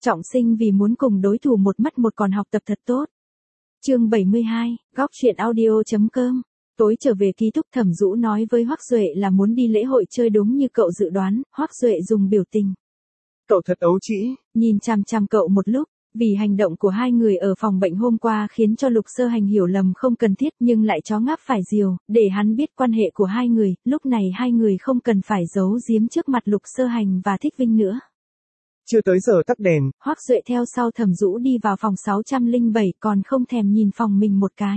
Trọng sinh vì muốn cùng đối thủ một mất một còn học tập thật tốt. Chương 72, góc truyện audio.com. Tối trở về ký túc Thẩm Dũ nói với Hoắc Duệ là muốn đi lễ hội chơi đúng như cậu dự đoán, Hoắc Duệ dùng biểu tình. Cậu thật ấu trĩ. Nhìn chằm chằm cậu một lúc, vì hành động của hai người ở phòng bệnh hôm qua khiến cho Lục Sơ Hành hiểu lầm không cần thiết nhưng lại chó ngáp phải diều, để hắn biết quan hệ của hai người, lúc này hai người không cần phải giấu giếm trước mặt Lục Sơ Hành và Thích Vinh nữa. Chưa tới giờ tắt đèn. Hoắc Duệ theo sau Thẩm Dũ đi vào phòng 607 còn không thèm nhìn phòng mình một cái.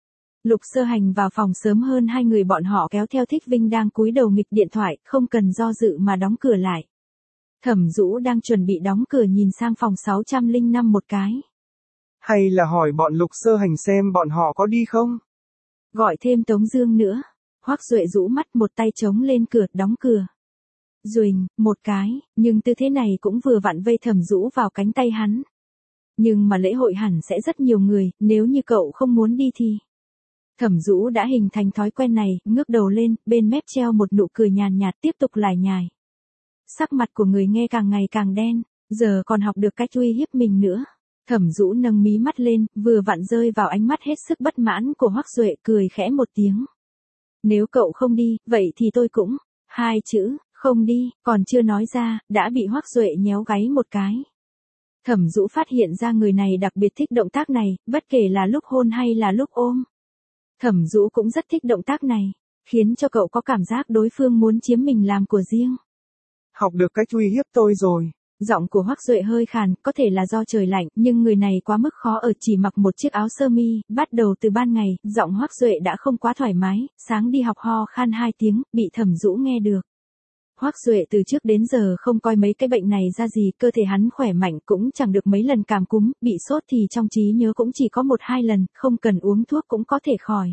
Lục Sơ Hành vào phòng sớm hơn hai người bọn họ kéo theo Thích Vinh đang cúi đầu nghịch điện thoại, không cần do dự mà đóng cửa lại. Thẩm Dũ đang chuẩn bị đóng cửa nhìn sang phòng 605 một cái. Hay là hỏi bọn Lục Sơ Hành xem bọn họ có đi không? Gọi thêm Tống Dương nữa. Hoắc Duệ rũ mắt một tay chống lên cửa, đóng cửa. Ruỳnh, một cái, nhưng tư thế này cũng vừa vặn vây Thẩm Dũ vào cánh tay hắn. Nhưng mà lễ hội hẳn sẽ rất nhiều người, nếu như cậu không muốn đi thì... Thẩm Dũ đã hình thành thói quen này, ngước đầu lên, bên mép treo một nụ cười nhàn nhạt tiếp tục lải nhải. Sắc mặt của người nghe càng ngày càng đen, giờ còn học được cách uy hiếp mình nữa. Thẩm Dũ nâng mí mắt lên, vừa vặn rơi vào ánh mắt hết sức bất mãn của Hoắc Duệ, cười khẽ một tiếng. Nếu cậu không đi, vậy thì tôi cũng. Hai chữ, không đi, còn chưa nói ra, đã bị Hoắc Duệ nhéo gáy một cái. Thẩm Dũ phát hiện ra người này đặc biệt thích động tác này, bất kể là lúc hôn hay là lúc ôm. Thẩm Dũ cũng rất thích động tác này, khiến cho cậu có cảm giác đối phương muốn chiếm mình làm của riêng. Học được cách uy hiếp tôi rồi. Giọng của Hoắc Duệ hơi khàn, có thể là do trời lạnh, nhưng người này quá mức khó ở, chỉ mặc một chiếc áo sơ mi, bắt đầu từ ban ngày, giọng Hoắc Duệ đã không quá thoải mái, sáng đi học ho khan 2 tiếng, bị Thẩm Dũ nghe được. Hoắc Duệ từ trước đến giờ không coi mấy cái bệnh này ra gì, cơ thể hắn khỏe mạnh cũng chẳng được mấy lần cảm cúm, bị sốt thì trong trí nhớ cũng chỉ có 1-2 lần, không cần uống thuốc cũng có thể khỏi.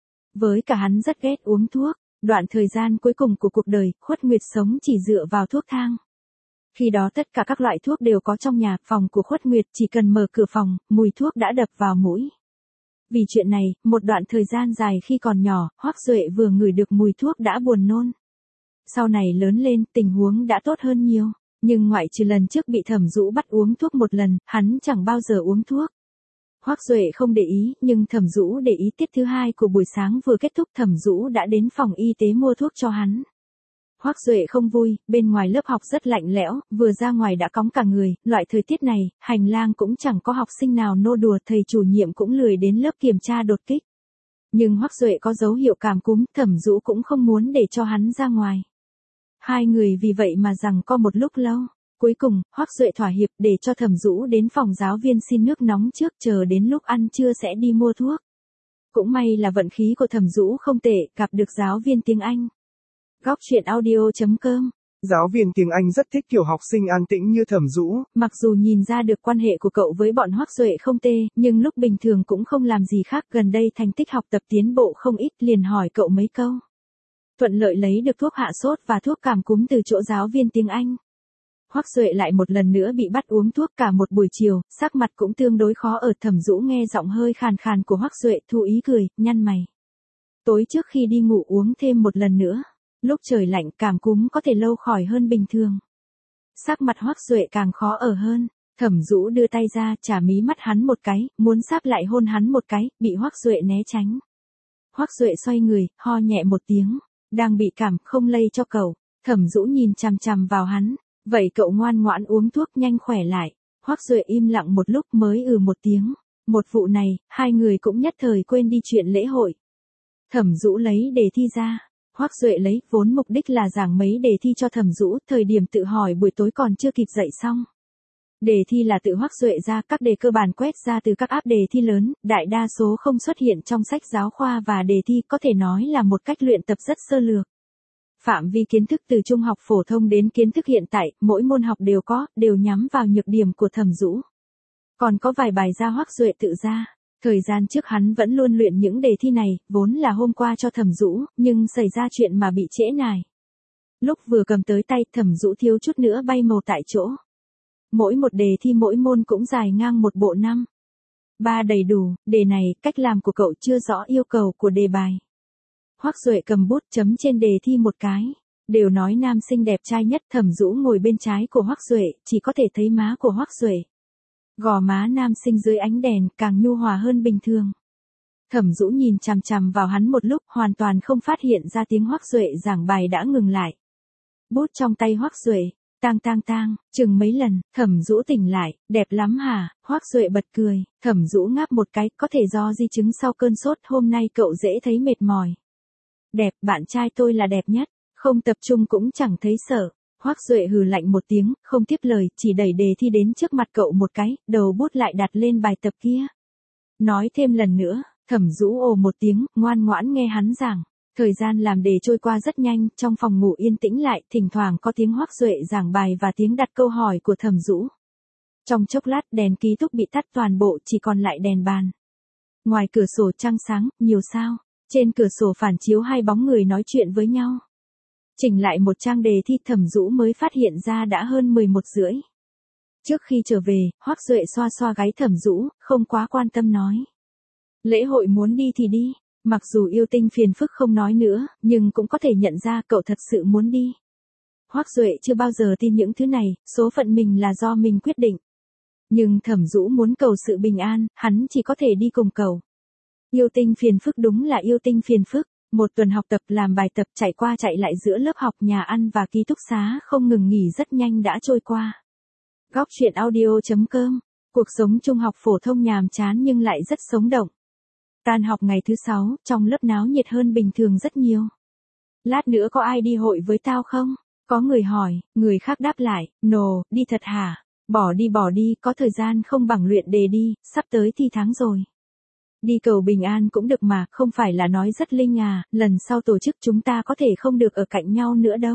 Với cả hắn rất ghét uống thuốc, đoạn thời gian cuối cùng của cuộc đời, Khuất Nguyệt sống chỉ dựa vào thuốc thang. Khi đó tất cả các loại thuốc đều có trong nhà, phòng của Khuất Nguyệt chỉ cần mở cửa phòng, mùi thuốc đã đập vào mũi. Vì chuyện này, một đoạn thời gian dài khi còn nhỏ, Hoắc Duệ vừa ngửi được mùi thuốc đã buồn nôn. Sau này lớn lên, tình huống đã tốt hơn nhiều, nhưng ngoại trừ lần trước bị Thẩm Dũ bắt uống thuốc một lần, hắn chẳng bao giờ uống thuốc. Hoắc Duệ không để ý, nhưng Thẩm Dũ để ý. Tiết thứ 2 của buổi sáng vừa kết thúc, Thẩm Dũ đã đến phòng y tế mua thuốc cho hắn. Hoắc Duệ không vui, bên ngoài lớp học rất lạnh lẽo, vừa ra ngoài đã cóng cả người, loại thời tiết này, hành lang cũng chẳng có học sinh nào nô đùa, thầy chủ nhiệm cũng lười đến lớp kiểm tra đột kích. Nhưng Hoắc Duệ có dấu hiệu cảm cúm, Thẩm Dũ cũng không muốn để cho hắn ra ngoài. Hai người vì vậy mà giằng co một lúc lâu. Cuối cùng, Hoắc Duệ thỏa hiệp để cho Thẩm Dũ đến phòng giáo viên xin nước nóng trước, chờ đến lúc ăn trưa sẽ đi mua thuốc. Cũng may là vận khí của Thẩm Dũ không tệ, gặp được giáo viên tiếng Anh. Góc truyện audio.com. Giáo viên tiếng Anh rất thích kiểu học sinh an tĩnh như Thẩm Dũ. Mặc dù nhìn ra được quan hệ của cậu với bọn Hoắc Duệ không tệ, nhưng lúc bình thường cũng không làm gì khác, gần đây thành tích học tập tiến bộ không ít, liền hỏi cậu mấy câu. Thuận lợi lấy được thuốc hạ sốt và thuốc cảm cúm từ chỗ giáo viên tiếng Anh. Hoắc Duệ lại một lần nữa bị bắt uống thuốc cả một buổi chiều, sắc mặt cũng tương đối khó ở. Thẩm Dũ nghe giọng hơi khàn khàn của Hoắc Duệ, thu ý cười, nhăn mày. Tối trước khi đi ngủ uống thêm một lần nữa. Lúc trời lạnh cảm cúm có thể lâu khỏi hơn bình thường. Sắc mặt Hoắc Duệ càng khó ở hơn. Thẩm Dũ đưa tay ra, chà mí mắt hắn một cái, muốn sáp lại hôn hắn một cái, bị Hoắc Duệ né tránh. Hoắc Duệ xoay người, ho nhẹ một tiếng. Đang bị cảm, không lây cho cậu. Thẩm Dũ nhìn chằm chằm vào hắn. Vậy cậu ngoan ngoãn uống thuốc nhanh khỏe lại. Hoắc Duệ im lặng một lúc mới một tiếng. Một vụ này, hai người cũng nhất thời quên đi chuyện lễ hội. Thẩm Dũ lấy đề thi ra. Hoắc Duệ lấy, vốn mục đích là giảng mấy đề thi cho Thẩm Dũ, thời điểm tự hỏi buổi tối còn chưa kịp dậy xong. Đề thi là tự Hoắc Duệ ra, các đề cơ bản quét ra từ các app đề thi lớn, đại đa số không xuất hiện trong sách giáo khoa và đề thi, có thể nói là một cách luyện tập rất sơ lược. Phạm vi kiến thức từ trung học phổ thông đến kiến thức hiện tại, mỗi môn học đều nhắm vào nhược điểm của Thẩm Dũ. Còn có vài bài ra Hoắc Duệ tự ra. Thời gian trước hắn vẫn luôn luyện những đề thi này, vốn là hôm qua cho Thẩm Dũ, nhưng xảy ra chuyện mà bị trễ nải. Lúc vừa cầm tới tay, Thẩm Dũ thiếu chút nữa bay màu tại chỗ. Mỗi một đề thi mỗi môn cũng dài ngang một bộ 5. 3 đầy đủ, đề này, cách làm của cậu chưa rõ yêu cầu của đề bài. Hoắc Duệ cầm bút chấm trên đề thi một cái. Đều nói nam sinh đẹp trai nhất, Thẩm Dũ ngồi bên trái của Hoắc Duệ, chỉ có thể thấy má của Hoắc Duệ. Gò má nam sinh dưới ánh đèn càng nhu hòa hơn bình thường. Thẩm Dũ nhìn chằm chằm vào hắn một lúc, hoàn toàn không phát hiện ra tiếng Hoắc Duệ giảng bài đã ngừng lại. Bút trong tay Hoắc Duệ, tang tang tang, chừng mấy lần, Thẩm Dũ tỉnh lại, đẹp lắm hả? Hoắc Duệ bật cười, Thẩm Dũ ngáp một cái, có thể do di chứng sau cơn sốt, hôm nay cậu dễ thấy mệt mỏi. Đẹp, bạn trai tôi là đẹp nhất, không tập trung cũng chẳng thấy sợ. Hoắc Duệ hừ lạnh một tiếng, không tiếp lời, chỉ đẩy đề thi đến trước mặt cậu một cái, đầu bút lại đặt lên bài tập kia. Nói thêm lần nữa, Thẩm Dũ ồ một tiếng, ngoan ngoãn nghe hắn giảng. Thời gian làm đề trôi qua rất nhanh, trong phòng ngủ yên tĩnh lại, thỉnh thoảng có tiếng Hoắc Duệ giảng bài và tiếng đặt câu hỏi của Thẩm Dũ. Trong chốc lát đèn ký túc bị tắt toàn bộ, chỉ còn lại đèn bàn. Ngoài cửa sổ trăng sáng, nhiều sao. Trên cửa sổ phản chiếu hai bóng người nói chuyện với nhau. Chỉnh lại một trang đề thi, Thẩm Dũ mới phát hiện ra đã hơn 11:30. Trước khi trở về, Hoắc Duệ xoa xoa gáy Thẩm Dũ, không quá quan tâm nói. Lễ hội muốn đi thì đi. Mặc dù yêu tinh phiền phức không nói nữa, nhưng cũng có thể nhận ra cậu thật sự muốn đi. Hoắc Duệ chưa bao giờ tin những thứ này, số phận mình là do mình quyết định. Nhưng Thẩm Dũ muốn cầu sự bình an, hắn chỉ có thể đi cùng cầu. Yêu tinh phiền phức đúng là yêu tinh phiền phức. Một tuần học tập làm bài tập chạy qua chạy lại giữa lớp học, nhà ăn và ký túc xá không ngừng nghỉ rất nhanh đã trôi qua. Góc truyện audio.com. Cuộc sống trung học phổ thông nhàm chán nhưng lại rất sống động. Tan học ngày thứ 6, trong lớp náo nhiệt hơn bình thường rất nhiều. Lát nữa có ai đi hội với tao không? Có người hỏi, người khác đáp lại, no, đi thật hả? Bỏ đi, có thời gian không bằng luyện đề đi, sắp tới thi tháng rồi. Đi cầu bình an cũng được mà, không phải là nói rất linh à, lần sau tổ chức chúng ta có thể không được ở cạnh nhau nữa đâu.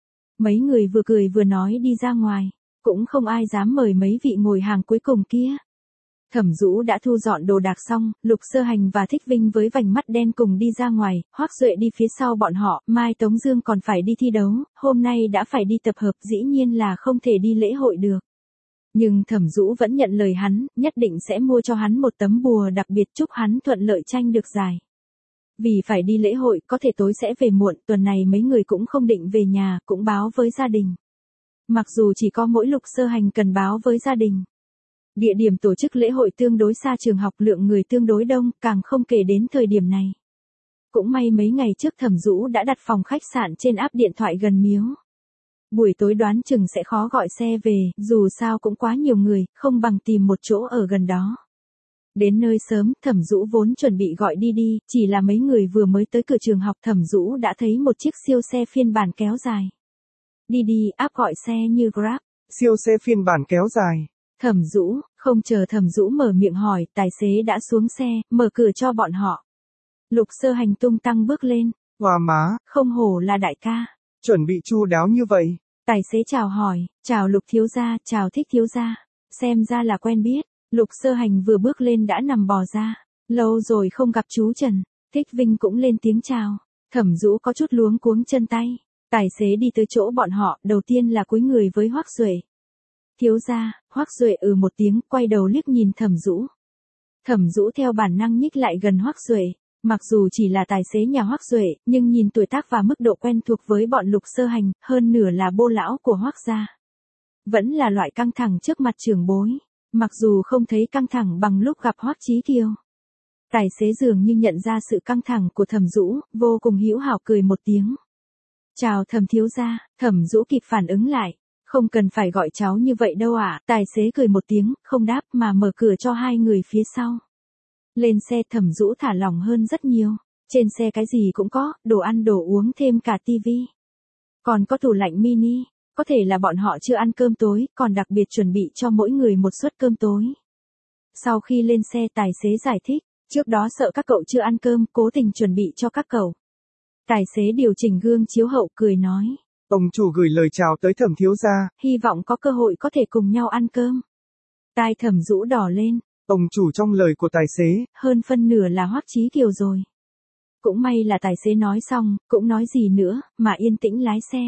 Mấy người vừa cười vừa nói đi ra ngoài, cũng không ai dám mời mấy vị ngồi hàng cuối cùng kia. Thẩm Dũ đã thu dọn đồ đạc xong, Lục Sơ Hành và Thích Vinh với vành mắt đen cùng đi ra ngoài, Hoắc Duệ đi phía sau bọn họ, mai Tống Dương còn phải đi thi đấu, hôm nay đã phải đi tập hợp, dĩ nhiên là không thể đi lễ hội được. Nhưng Thẩm Dũ vẫn nhận lời hắn, nhất định sẽ mua cho hắn một tấm bùa đặc biệt chúc hắn thuận lợi tranh được giải. Vì phải đi lễ hội, có thể tối sẽ về muộn, tuần này mấy người cũng không định về nhà, cũng báo với gia đình. Mặc dù chỉ có mỗi Lục Sơ Hành cần báo với gia đình. Địa điểm tổ chức lễ hội tương đối xa trường học, lượng người tương đối đông, càng không kể đến thời điểm này. Cũng may mấy ngày trước Thẩm Dũ đã đặt phòng khách sạn trên app điện thoại gần miếu. Buổi tối đoán chừng sẽ khó gọi xe về, dù sao cũng quá nhiều người, không bằng tìm một chỗ ở gần đó. Đến nơi sớm, Thẩm Dũ vốn chuẩn bị gọi đi, chỉ là mấy người vừa mới tới cửa trường học, Thẩm Dũ đã thấy một chiếc siêu xe phiên bản kéo dài. Đi, app gọi xe như Grab. Siêu xe phiên bản kéo dài. Thẩm Dũ, không chờ Thẩm Dũ mở miệng hỏi, tài xế đã xuống xe, mở cửa cho bọn họ. Lục Sơ Hành tung tăng bước lên. Hoa má. Không hổ là đại ca. Chuẩn bị chu đáo như vậy. Tài xế chào hỏi, chào Lục thiếu gia, chào Thích thiếu gia. Xem ra là quen biết. Lục Sơ Hành vừa bước lên đã nằm bò ra. Lâu rồi không gặp chú Trần. Thích Vinh cũng lên tiếng chào. Thẩm Dũ có chút luống cuống chân tay. Tài xế đi tới chỗ bọn họ, đầu tiên là cúi người với Hoắc Duệ. Thiếu gia, Hoắc Duệ một tiếng, quay đầu liếc nhìn Thẩm Dũ. Thẩm Dũ theo bản năng nhích lại gần Hoắc Duệ. Mặc dù chỉ là tài xế nhà Hoắc Duệ, nhưng nhìn tuổi tác và mức độ quen thuộc với bọn Lục Sơ Hành, hơn nửa là bô lão của Hoắc gia. Vẫn là loại căng thẳng trước mặt trưởng bối, mặc dù không thấy căng thẳng bằng lúc gặp Hoắc Chí Kiều. Tài xế dường như nhận ra sự căng thẳng của Thẩm Dũ, vô cùng hữu hảo cười một tiếng. Chào Thẩm thiếu gia, Thẩm Dũ kịp phản ứng lại. Không cần phải gọi cháu như vậy đâu ạ. Tài xế cười một tiếng, không đáp mà mở cửa cho hai người phía sau. Lên xe Thẩm Dũ thả lỏng hơn rất nhiều. Trên xe cái gì cũng có, đồ ăn đồ uống thêm cả tivi. Còn có tủ lạnh mini, có thể là bọn họ chưa ăn cơm tối, còn đặc biệt chuẩn bị cho mỗi người một suất cơm tối. Sau khi lên xe tài xế giải thích, trước đó sợ các cậu chưa ăn cơm, cố tình chuẩn bị cho các cậu. Tài xế điều chỉnh gương chiếu hậu cười nói. Ông chủ gửi lời chào tới Thẩm thiếu gia. Hy vọng có cơ hội có thể cùng nhau ăn cơm. Tai Thẩm Dũ đỏ lên. Ông chủ trong lời của tài xế. Hơn phân nửa là Hoắc Chí Kiều rồi. Cũng may là tài xế nói xong, cũng nói gì nữa, mà yên tĩnh lái xe.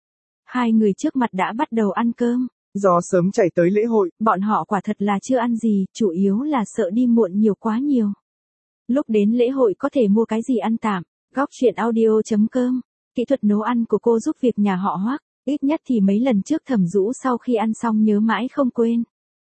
Hai người trước mặt đã bắt đầu ăn cơm. Do sớm chạy tới lễ hội, bọn họ quả thật là chưa ăn gì, chủ yếu là sợ đi muộn nhiều quá nhiều. Lúc đến lễ hội có thể mua cái gì ăn tạm. Góc truyện audio.com Kỹ thuật nấu ăn của cô giúp việc nhà họ Hoắc, ít nhất thì mấy lần trước Thẩm Dũ sau khi ăn xong nhớ mãi không quên.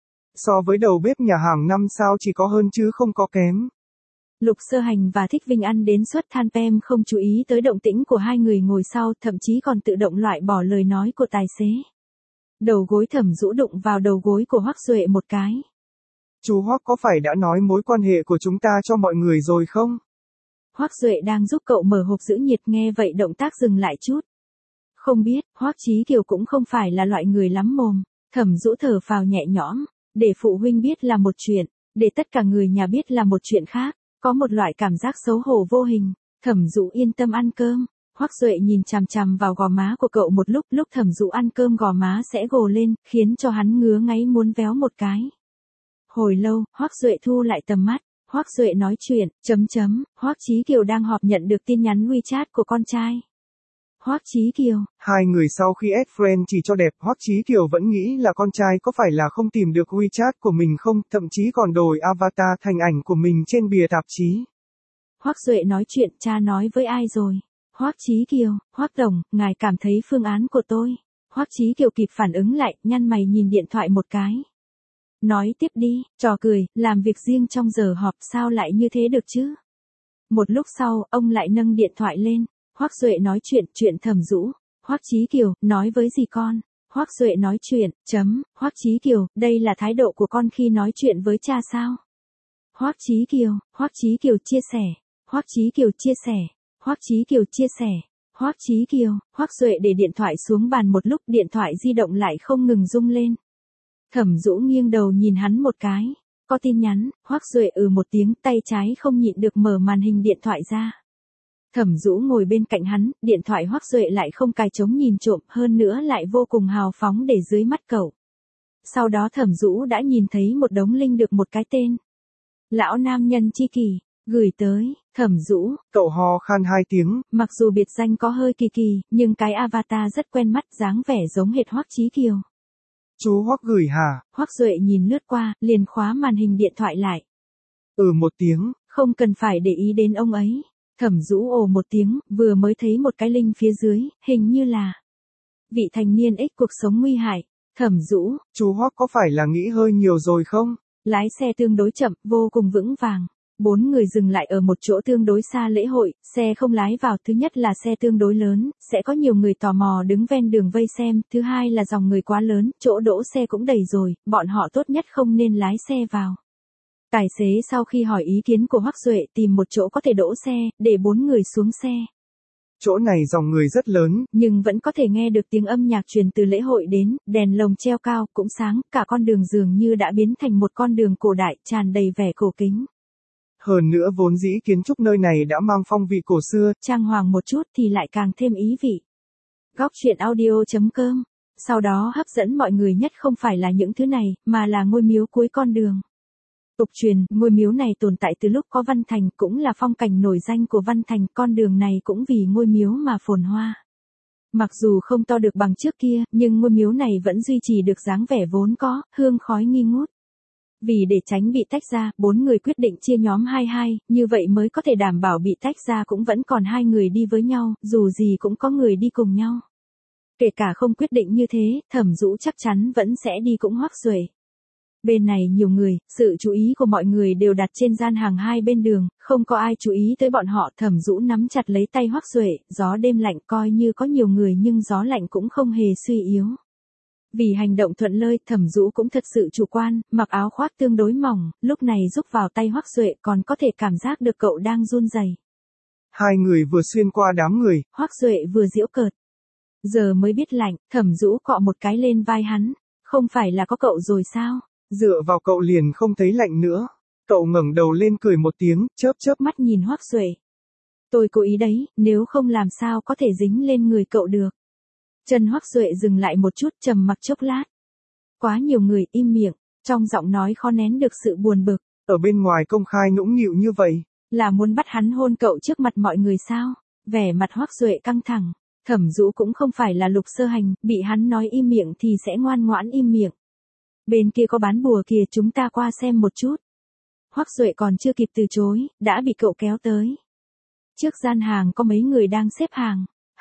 So với đầu bếp nhà hàng 5 sao chỉ có hơn chứ không có kém. Lục Sơ Hành và Thích Vinh ăn đến suất than pem không chú ý tới động tĩnh của hai người ngồi sau, thậm chí còn tự động loại bỏ lời nói của tài xế. Đầu gối Thẩm Dũ đụng vào đầu gối của Hoắc Duệ một cái. Chú Hoắc có phải đã nói mối quan hệ của chúng ta cho mọi người rồi không? Hoắc Duệ đang giúp cậu mở hộp giữ nhiệt, nghe vậy động tác dừng lại chút. Không biết, Hoắc Chí Kiều cũng không phải là loại người lắm mồm. Thẩm Dũ thở phào nhẹ nhõm, để phụ huynh biết là một chuyện, để tất cả người nhà biết là một chuyện khác, có một loại cảm giác xấu hổ vô hình. Thẩm Dũ yên tâm ăn cơm. Hoắc Duệ nhìn chằm chằm vào gò má của cậu một lúc Thẩm Dũ ăn cơm gò má sẽ gồ lên, khiến cho hắn ngứa ngáy muốn véo một cái. Hồi lâu, Hoắc Duệ thu lại tầm mắt. Hoắc Duệ nói chuyện, Hoắc Chí Kiều đang họp nhận được tin nhắn WeChat của con trai. Hoắc Chí Kiều. Hai người sau khi add friend chỉ cho đẹp, Hoắc Chí Kiều vẫn nghĩ là con trai có phải là không tìm được WeChat của mình không, thậm chí còn đổi avatar thành ảnh của mình trên bìa tạp chí. Hoắc Duệ nói chuyện, cha nói với ai rồi? Hoắc Chí Kiều, Hoắc tổng, ngài cảm thấy phương án của tôi. Hoắc Chí Kiều kịp phản ứng lại, nhăn mày nhìn điện thoại một cái. Nói tiếp đi, trò cười, làm việc riêng trong giờ họp sao lại như thế được chứ? Một lúc sau, ông lại nâng điện thoại lên. Hoắc Duệ nói chuyện Thẩm Dũ. Hoắc Chí Kiều, nói với gì con? Hoắc Duệ nói chuyện, Hoắc Chí Kiều, đây là thái độ của con khi nói chuyện với cha sao? Hoắc Chí Kiều chia sẻ. Hoắc Chí Kiều chia sẻ. Hoắc Chí Kiều chia sẻ. Hoắc Chí Kiều, Hoắc Duệ để điện thoại xuống bàn một lúc, điện thoại di động lại không ngừng rung lên. Thẩm Dũ nghiêng đầu nhìn hắn một cái. Có tin nhắn. Hoắc Duệ một tiếng, tay trái không nhịn được mở màn hình điện thoại ra. Thẩm Dũ ngồi bên cạnh hắn, điện thoại Hoắc Duệ lại không cài trống nhìn trộm, hơn nữa lại vô cùng hào phóng để dưới mắt cậu. Sau đó Thẩm Dũ đã nhìn thấy một đống link được một cái tên. Lão nam nhân chi kỷ, gửi tới, Thẩm Dũ. Cậu ho khan 2 tiếng. Mặc dù biệt danh có hơi kỳ kỳ, nhưng cái avatar rất quen mắt, dáng vẻ giống hệt Hoắc Chí Kiều. Chú Hoắc gửi hả? Hoắc Duệ nhìn lướt qua, liền khóa màn hình điện thoại lại. Một tiếng. Không cần phải để ý đến ông ấy. Thẩm Dũ một tiếng, vừa mới thấy một cái link phía dưới, hình như là vị thành niên ích cuộc sống nguy hại. Thẩm Dũ. Chú Hoắc có phải là nghĩ hơi nhiều rồi không? Lái xe tương đối chậm, vô cùng vững vàng. 4 người dừng lại ở một chỗ tương đối xa lễ hội, xe không lái vào, thứ nhất là xe tương đối lớn, sẽ có nhiều người tò mò đứng ven đường vây xem, thứ hai là dòng người quá lớn, chỗ đỗ xe cũng đầy rồi, bọn họ tốt nhất không nên lái xe vào. Tài xế sau khi hỏi ý kiến của Hoắc Duệ tìm một chỗ có thể đỗ xe, để 4 người xuống xe. Chỗ này dòng người rất lớn, nhưng vẫn có thể nghe được tiếng âm nhạc truyền từ lễ hội đến, đèn lồng treo cao, cũng sáng, cả con đường dường như đã biến thành một con đường cổ đại, tràn đầy vẻ cổ kính. Hơn nữa vốn dĩ kiến trúc nơi này đã mang phong vị cổ xưa, trang hoàng một chút thì lại càng thêm ý vị. Góc truyện audio.com. Sau đó hấp dẫn mọi người nhất không phải là những thứ này, mà là ngôi miếu cuối con đường. Tục truyền, ngôi miếu này tồn tại từ lúc có Văn Thành, cũng là phong cảnh nổi danh của Văn Thành, con đường này cũng vì ngôi miếu mà phồn hoa. Mặc dù không to được bằng trước kia, nhưng ngôi miếu này vẫn duy trì được dáng vẻ vốn có, hương khói nghi ngút. Vì để tránh bị tách ra, 4 người quyết định chia nhóm 2-2, như vậy mới có thể đảm bảo bị tách ra cũng vẫn còn 2 người đi với nhau, dù gì cũng có người đi cùng nhau. Kể cả không quyết định như thế, Thẩm Dũ chắc chắn vẫn sẽ đi cũng Hoắc Duệ. Bên này nhiều người, sự chú ý của mọi người đều đặt trên gian hàng hai bên đường, không có ai chú ý tới bọn họ. Thẩm Dũ nắm chặt lấy tay Hoắc Duệ, gió đêm lạnh, coi như có nhiều người nhưng gió lạnh cũng không hề suy yếu. Vì hành động thuận lợi, Thẩm Dũ cũng thật sự chủ quan, mặc áo khoác tương đối mỏng, lúc này rúc vào tay Hoắc Duệ còn có thể cảm giác được cậu đang run rẩy. Hai người vừa xuyên qua đám người, Hoắc Duệ vừa giễu cợt. Giờ mới biết lạnh, Thẩm Dũ cọ một cái lên vai hắn, không phải là có cậu rồi sao? Dựa vào cậu liền không thấy lạnh nữa. Cậu ngẩng đầu lên cười một tiếng, chớp chớp mắt nhìn Hoắc Duệ. Tôi cố ý đấy, nếu không làm sao có thể dính lên người cậu được. Chân Hoắc Duệ dừng lại một chút, trầm mặc chốc lát. Quá nhiều người, im miệng, trong giọng nói khó nén được sự buồn bực. Ở bên ngoài công khai nũng nịu như vậy, là muốn bắt hắn hôn cậu trước mặt mọi người sao? Vẻ mặt Hoắc Duệ căng thẳng. Thẩm Dũ cũng không phải là Lục Sơ Hành, bị hắn nói im miệng thì sẽ ngoan ngoãn im miệng. Bên kia có bán bùa kìa, chúng ta qua xem một chút. Hoắc Duệ còn chưa kịp từ chối, đã bị cậu kéo tới. Trước gian hàng có mấy người đang xếp hàng.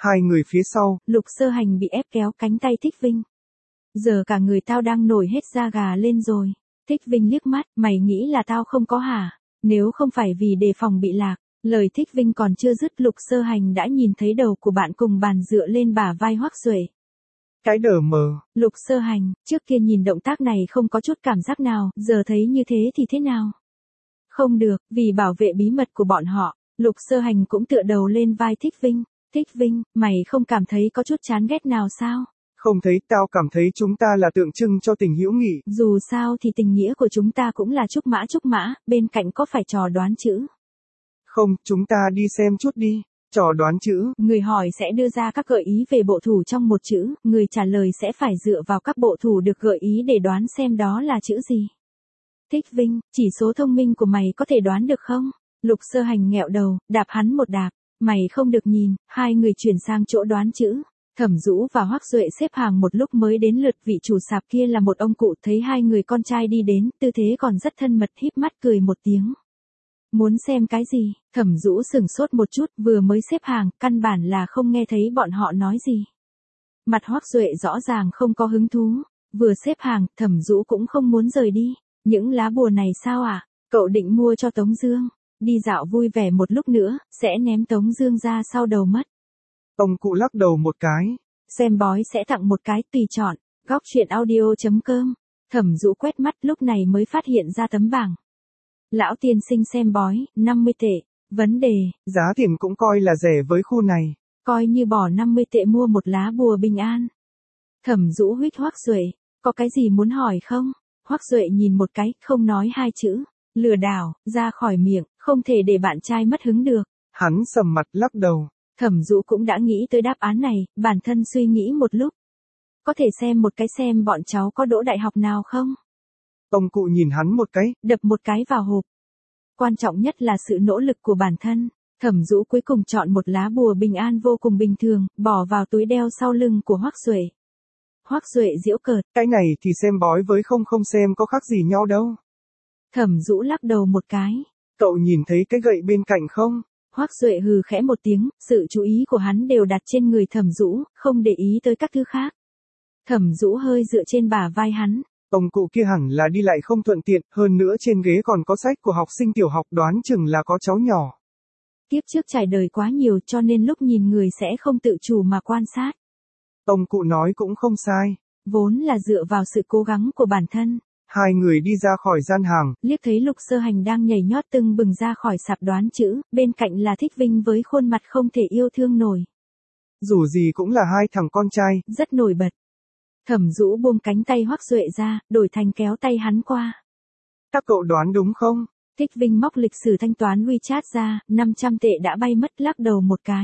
Hai người phía sau. Lục Sơ Hành bị ép kéo cánh tay Thích Vinh. Giờ cả người tao đang nổi hết da gà lên rồi. Thích Vinh liếc mắt, mày nghĩ là tao không có hả? Nếu không phải vì đề phòng bị lạc. Lời Thích Vinh còn chưa dứt, Lục Sơ Hành đã nhìn thấy đầu của bạn cùng bàn dựa lên bả vai Hoắc Duệ. Cái đờ mờ. Lục Sơ Hành, trước kia nhìn động tác này không có chút cảm giác nào, giờ thấy như thế thì thế nào? Không được, vì bảo vệ bí mật của bọn họ, Lục Sơ Hành cũng tựa đầu lên vai Thích Vinh. Thích Vinh, mày không cảm thấy có chút chán ghét nào sao? Không thấy, tao cảm thấy chúng ta là tượng trưng cho tình hữu nghị. Dù sao thì tình nghĩa của chúng ta cũng là trúc mã, bên cạnh có phải trò đoán chữ? Không, chúng ta đi xem chút đi. Trò đoán chữ. Người hỏi sẽ đưa ra các gợi ý về bộ thủ trong một chữ, người trả lời sẽ phải dựa vào các bộ thủ được gợi ý để đoán xem đó là chữ gì. Thích Vinh, chỉ số thông minh của mày có thể đoán được không? Lục Sơ Hành nghẹo đầu, đạp hắn một đạp. Mày không được nhìn, hai người chuyển sang chỗ đoán chữ. Thẩm Dũ và Hoắc Duệ xếp hàng một lúc mới đến lượt vị chủ sạp kia là một ông cụ, thấy hai người con trai đi đến, tư thế còn rất thân mật, híp mắt cười một tiếng. Muốn xem cái gì? Thẩm Dũ sửng sốt một chút, vừa mới xếp hàng, căn bản là không nghe thấy bọn họ nói gì. Mặt Hoắc Duệ rõ ràng không có hứng thú, vừa xếp hàng, Thẩm Dũ cũng không muốn rời đi. Những lá bùa này sao à? Cậu định mua cho Tống Dương, đi dạo vui vẻ một lúc nữa, sẽ ném Tống Dương ra sau đầu mất. Ông cụ lắc đầu một cái. Xem bói sẽ tặng một cái, tùy chọn. Góc truyện audio.com. Thẩm Dũ quét mắt lúc này mới phát hiện ra tấm bảng. Lão tiên sinh xem bói, 50 tệ. Vấn đề. Giá tiền cũng coi là rẻ với khu này. Coi như bỏ 50 tệ mua một lá bùa bình an. Thẩm Dũ huýt Hoắc Duệ. Có cái gì muốn hỏi không? Hoắc Duệ nhìn một cái, không nói hai chữ. Lừa đảo, ra khỏi miệng, không thể để bạn trai mất hứng được. Hắn sầm mặt lắc đầu. Thẩm Dũ cũng đã nghĩ tới đáp án này, bản thân suy nghĩ một lúc. Có thể xem một cái xem bọn cháu có đỗ đại học nào không? Ông cụ nhìn hắn một cái, đập một cái vào hộp. Quan trọng nhất là sự nỗ lực của bản thân. Thẩm Dũ cuối cùng chọn một lá bùa bình an vô cùng bình thường, bỏ vào túi đeo sau lưng của Hoắc Duệ. Hoắc Duệ giễu cợt. Cái này thì xem bói với không xem có khác gì nhau đâu. Thẩm Dũ lắc đầu một cái. Cậu nhìn thấy cái gậy bên cạnh không? Hoắc Duệ hừ khẽ một tiếng, sự chú ý của hắn đều đặt trên người Thẩm Dũ, không để ý tới các thứ khác. Thẩm Dũ hơi dựa trên bả vai hắn. Ông cụ kia hẳn là đi lại không thuận tiện, hơn nữa trên ghế còn có sách của học sinh tiểu học, đoán chừng là có cháu nhỏ. Tiếp trước trải đời quá nhiều cho nên lúc nhìn người sẽ không tự chủ mà quan sát. Ông cụ nói cũng không sai. Vốn là dựa vào sự cố gắng của bản thân. Hai người đi ra khỏi gian hàng. Liếc thấy Lục Sơ Hành đang nhảy nhót tưng bừng ra khỏi sạp đoán chữ, bên cạnh là Thích Vinh với khuôn mặt không thể yêu thương nổi. Dù gì cũng là hai thằng con trai. Rất nổi bật. Thẩm Dũ buông cánh tay Hoắc Duệ ra, đổi thành kéo tay hắn qua. Các cậu đoán đúng không? Thích Vinh móc lịch sử thanh toán WeChat ra, 500 tệ đã bay mất, lắc đầu một cái.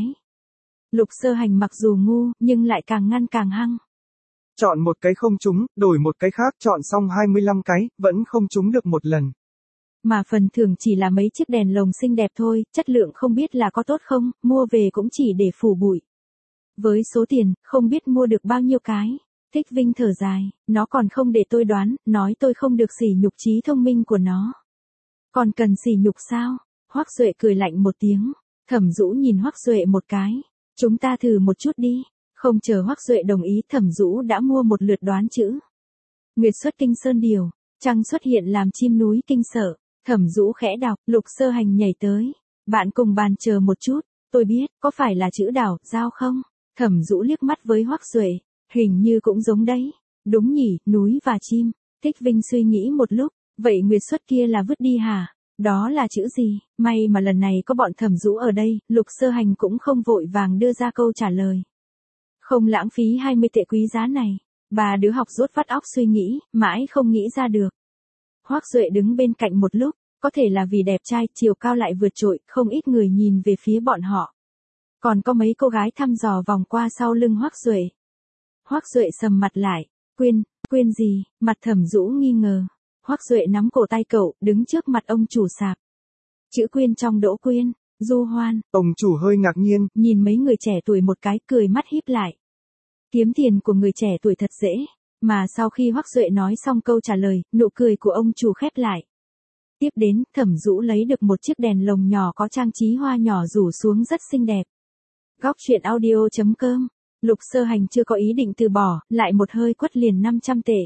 Lục Sơ Hành mặc dù ngu, nhưng lại càng ngăn càng hăng. Chọn một cái không trúng, đổi một cái khác, chọn xong 25 cái, vẫn không trúng được một lần. Mà phần thưởng chỉ là mấy chiếc đèn lồng xinh đẹp thôi, chất lượng không biết là có tốt không, mua về cũng chỉ để phủ bụi. Với số tiền, không biết mua được bao nhiêu cái. Thích Vinh thở dài, nó còn không để tôi đoán, nói tôi không được sỉ nhục trí thông minh của nó. Còn cần sỉ nhục sao? Hoắc Duệ cười lạnh một tiếng. Thẩm Dũ nhìn Hoắc Duệ một cái. Chúng ta thử một chút đi. Không chờ Hoắc Duệ đồng ý, Thẩm Dũ đã mua một lượt đoán chữ. Nguyệt xuất kinh sơn điều, trăng xuất hiện làm chim núi kinh sợ. Thẩm Dũ khẽ đọc, Lục Sơ Hành nhảy tới. Bạn cùng bàn chờ một chút, tôi biết, có phải là chữ đảo, giao không? Thẩm Dũ liếc mắt với Hoắc Duệ. Hình như cũng giống đấy. Đúng nhỉ, núi và chim. Thích Vinh suy nghĩ một lúc. Vậy Nguyệt xuất kia là vứt đi hả? Đó là chữ gì? May mà lần này có bọn Thẩm Dũ ở đây, Lục Sơ Hành cũng không vội vàng đưa ra câu trả lời. Không lãng phí 20 tệ quý giá này. Ba đứa học rốt vắt óc suy nghĩ, mãi không nghĩ ra được. Hoắc Duệ đứng bên cạnh một lúc, có thể là vì đẹp trai, chiều cao lại vượt trội, không ít người nhìn về phía bọn họ. Còn có mấy cô gái thăm dò vòng qua sau lưng Hoắc Duệ. Hoắc Duệ sầm mặt lại, Quyên gì? Mặt Thẩm Dũ nghi ngờ. Hoắc Duệ nắm cổ tay cậu, đứng trước mặt ông chủ sạp. Chữ Quyên trong Đỗ Quyên, Du Hoan. Ông chủ hơi ngạc nhiên, nhìn mấy người trẻ tuổi một cái, cười mắt híp lại. Kiếm tiền của người trẻ tuổi thật dễ, mà sau khi Hoắc Duệ nói xong câu trả lời, nụ cười của ông chủ khép lại. Tiếp đến, Thẩm Dũ lấy được một chiếc đèn lồng nhỏ có trang trí hoa nhỏ rủ xuống rất xinh đẹp. Góc truyện audio.com. Lục Sơ Hành chưa có ý định từ bỏ, lại một hơi quất liền 500 tệ.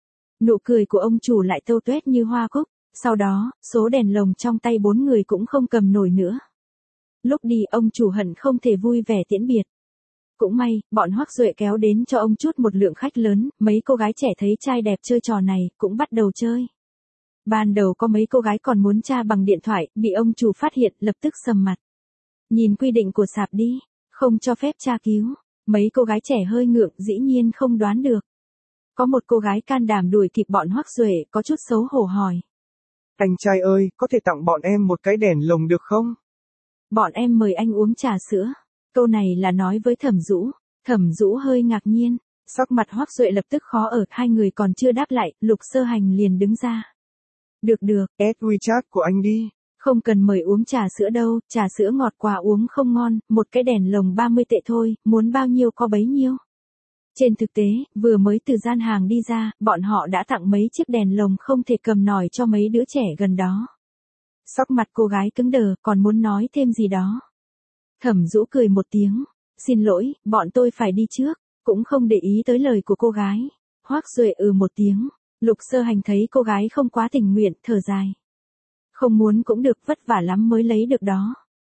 Nụ cười của ông chủ lại tâu tuét như hoa cúc, sau đó, số đèn lồng trong tay 4 người cũng không cầm nổi nữa. Lúc đi ông chủ hận không thể vui vẻ tiễn biệt. Cũng may, bọn Hoắc Duệ kéo đến cho ông chút một lượng khách lớn, mấy cô gái trẻ thấy trai đẹp chơi trò này, cũng bắt đầu chơi. Ban đầu có mấy cô gái còn muốn tra bằng điện thoại, bị ông chủ phát hiện, lập tức sầm mặt. Nhìn quy định của sạp đi, không cho phép tra cứu. Mấy cô gái trẻ hơi ngượng, dĩ nhiên không đoán được. Có một cô gái can đảm đuổi kịp bọn Hoắc Duệ, có chút xấu hổ hỏi. Anh trai ơi, có thể tặng bọn em một cái đèn lồng được không? Bọn em mời anh uống trà sữa. Câu này là nói với Thẩm Dũ. Thẩm Dũ hơi ngạc nhiên. Sắc mặt Hoắc Duệ lập tức khó ở, hai người còn chưa đáp lại, Lục Sơ Hành liền đứng ra. Được, add WeChat của anh đi. Không cần mời uống trà sữa đâu, trà sữa ngọt quá uống không ngon, một cái đèn lồng 30 tệ thôi, muốn bao nhiêu có bấy nhiêu. Trên thực tế, vừa mới từ gian hàng đi ra, bọn họ đã tặng mấy chiếc đèn lồng không thể cầm nổi cho mấy đứa trẻ gần đó. Sắc mặt cô gái cứng đờ, còn muốn nói thêm gì đó. Thẩm Dũ cười một tiếng. Xin lỗi, bọn tôi phải đi trước, cũng không để ý tới lời của cô gái. Hoắc Duệ một tiếng. Lục Sơ Hành thấy cô gái không quá tình nguyện, thở dài. Không muốn cũng được, vất vả lắm mới lấy được đó.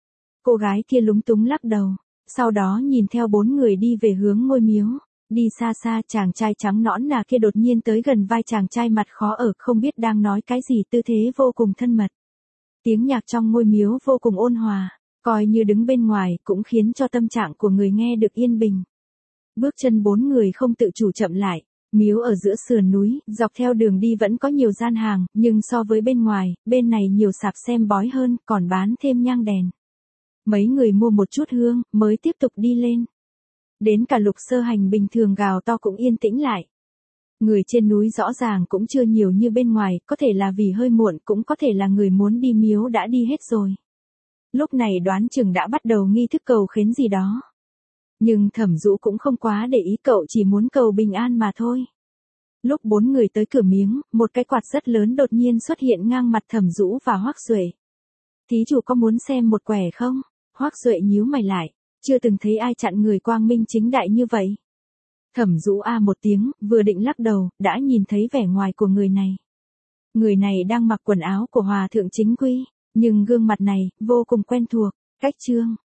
Cô gái kia lúng túng lắc đầu. Sau đó nhìn theo 4 người đi về hướng ngôi miếu. Đi xa xa, chàng trai trắng nõn nà kia đột nhiên tới gần vai chàng trai mặt khó ở, không biết đang nói cái gì, tư thế vô cùng thân mật. Tiếng nhạc trong ngôi miếu vô cùng ôn hòa, coi như đứng bên ngoài cũng khiến cho tâm trạng của người nghe được yên bình. Bước chân 4 người không tự chủ chậm lại. Miếu ở giữa sườn núi, dọc theo đường đi vẫn có nhiều gian hàng, nhưng so với bên ngoài, bên này nhiều sạp xem bói hơn, còn bán thêm nhang đèn. Mấy người mua một chút hương, mới tiếp tục đi lên. Đến cả Lục Sơ Hành bình thường gào to cũng yên tĩnh lại. Người trên núi rõ ràng cũng chưa nhiều như bên ngoài, có thể là vì hơi muộn, cũng có thể là người muốn đi miếu đã đi hết rồi. Lúc này đoán chừng đã bắt đầu nghi thức cầu khấn gì đó. Nhưng Thẩm Dũ cũng không quá để ý, cậu chỉ muốn cầu bình an mà thôi. Lúc 4 người tới cửa miếng, một cái quạt rất lớn đột nhiên xuất hiện ngang mặt Thẩm Dũ và Hoắc Duệ. Thí chủ có muốn xem một quẻ không? Hoắc Duệ nhíu mày lại, chưa từng thấy ai chặn người quang minh chính đại như vậy. Thẩm Dũ một tiếng, vừa định lắc đầu, đã nhìn thấy vẻ ngoài của người này. Người này đang mặc quần áo của hòa thượng chính quy, nhưng gương mặt này, vô cùng quen thuộc. Cách chương